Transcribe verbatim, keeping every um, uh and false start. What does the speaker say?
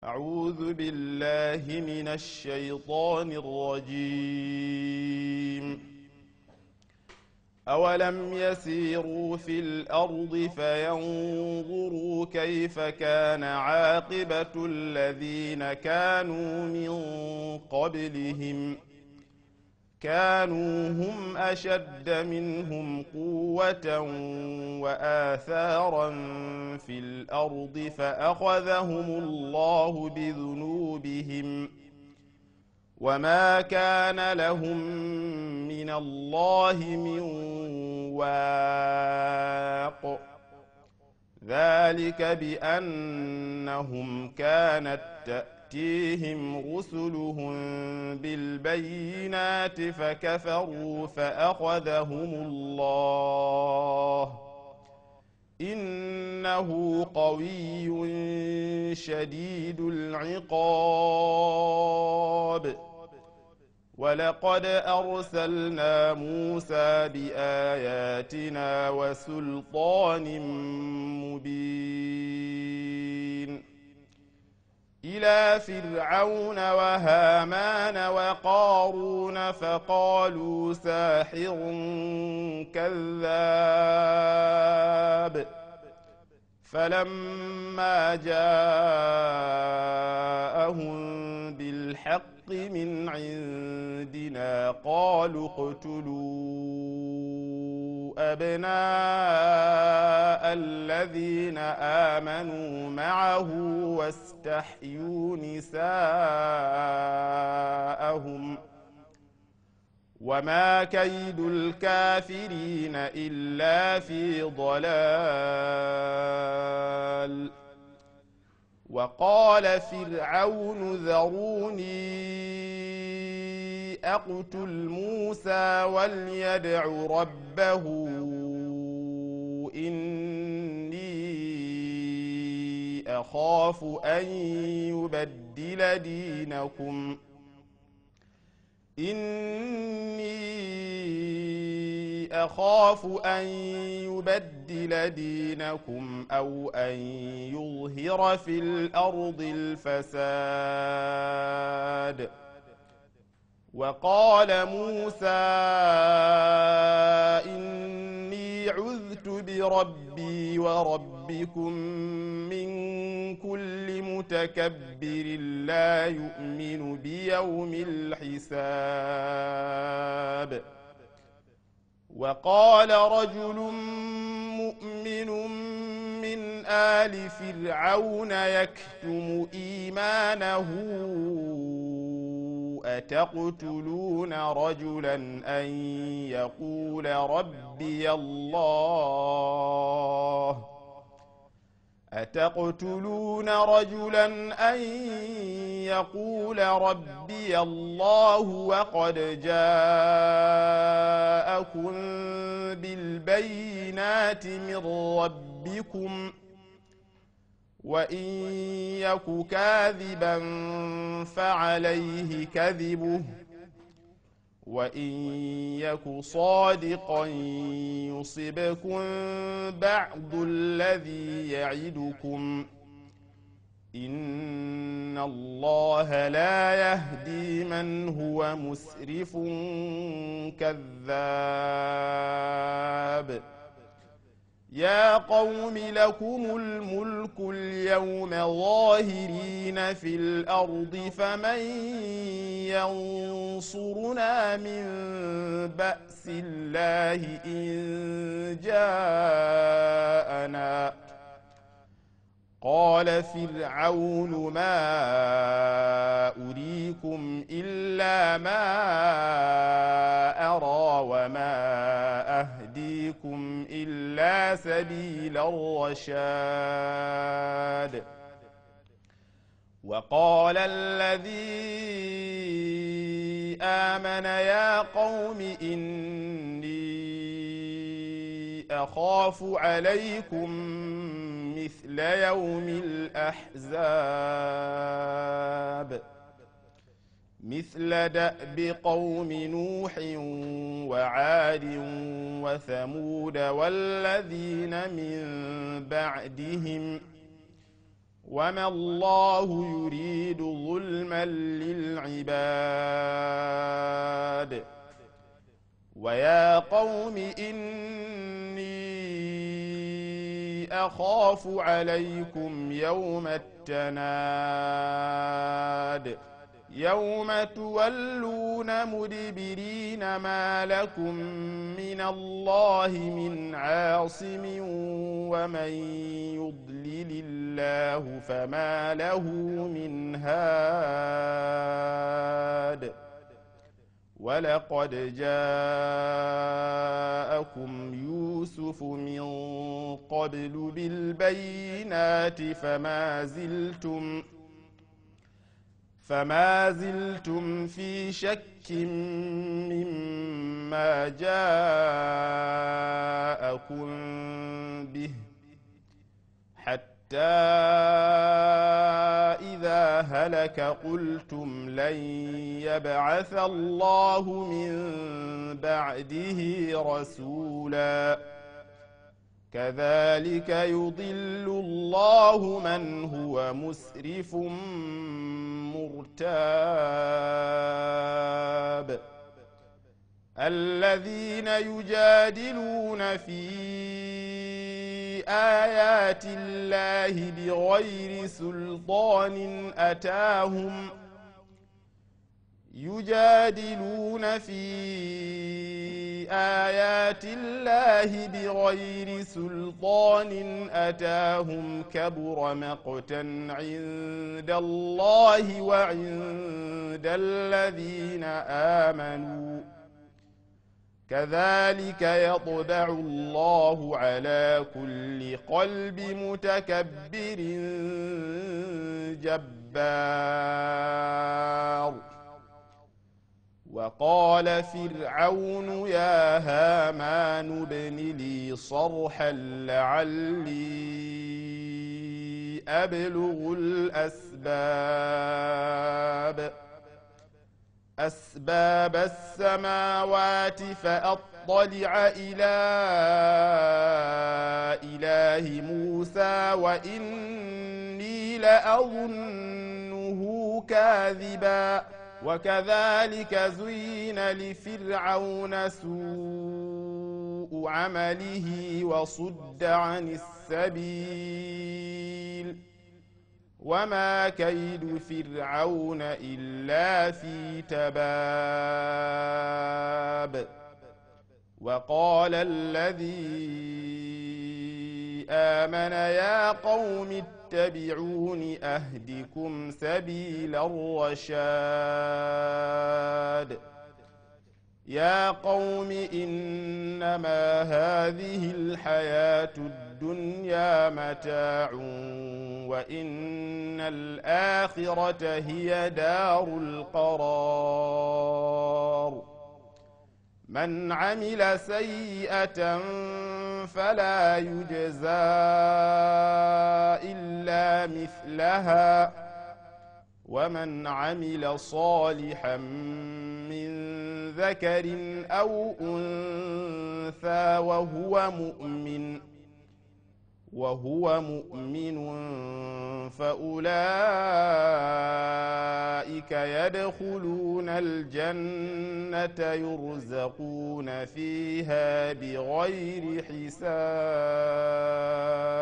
أعوذ بالله من الشيطان الرجيم. أولم يسيروا في الأرض فينظروا كيف كان عاقبة الذين كانوا من قبلهم كانوا هم أشد منهم قوة وآثارا في الأرض فأخذهم الله بذنوبهم وما كان لهم من الله من واق ذلك بأنهم كانت تأتيهم رسلهم بالبينات فكفروا فأخذهم الله إنه قوي شديد العقاب. ولقد أرسلنا موسى بآياتنا وسلطان مبين إلى فرعون وهامان وقارون فقالوا ساحر كذاب فلما جاءهم بالحق من عندنا قالوا اقتلوا أبناء الذين آمنوا معه واستحيوا نساءهم وما كيد الكافرين إلا في ضلال. وقال فرعون ذروني أقتل موسى وليدع ربه إني أخاف أن يبدل دينكم إني أخاف أن يبدل دينكم أو أن يظهر في الأرض الفساد. وقال موسى إني عذت بربي وربكم من كل متكبر لا يؤمن بيوم الحساب. وقال رجل مؤمن من آل فرعون يكتم إيمانه أتقتلون رجلا أن يقول ربي الله أتقتلون رجلا أن يقول ربي الله وقد جاءكم بالبينات من ربكم وإن يك كاذبا فعليه كذبه وإن يك صادقا يصبكم بعض الذي يعدكم إن الله لا يهدي من هو مسرف كذاب. يا قوم لكم الملك اليوم ظاهرين في الأرض فمن ينصرنا من بأس الله إن جاءنا. قال فرعون ما أريكم إلا ما أرى وما أهديكم إلا سبيل الرشاد. وقال الذي آمن يا قوم إني أخاف عليكم مثل يوم الأحزاب مثل دأب قوم نوح وعاد وثمود والذين من بعدهم وما الله يريد ظلما للعباد ويا قوم إني أخاف عليكم يوم التناد يوم تولون مدبرين ما لكم من الله من عاصم ومن يضلل الله فما له من هاد ولقد جاءكم يوسف من قبل بالبينات فما زلتم فما زلتم في شك مما جاءكم به حتى إذا هلك قلتم لن يبعث الله من بعده رسولا كذلك يضل الله من هو مسرف مرتاب الذين يجادلون في آيات الله بغير سلطان أتاهم يجادلون في آيات الله بغير سلطان أتاهم كبر مقتا عند الله وعند الذين آمنوا كذلك يطبع الله على كل قلب متكبر جبار وقال فرعون يا هامان ابن لي صرحا لعلي أبلغ الأسباب أسباب السماوات فأطلع إلى إله موسى وإني لأظنه كاذبا وكذلك زين لفرعون سوء عمله وصد عن السبيل وما كيد فرعون إلا في تباب وقال الذي آمن يا قوم اتبعون أهدكم سبيل الرشاد يا قوم إنما هذه الحياة الدنيا متاع وإن الآخرة هي دار القرار من عمل سيئة فلا يجزى إلا مثلها ومن عمل صالحا من ذكر أو أنثى وهو مؤمن وهو مؤمن فأولئك يدخلون الجنة يرزقون فيها بغير حساب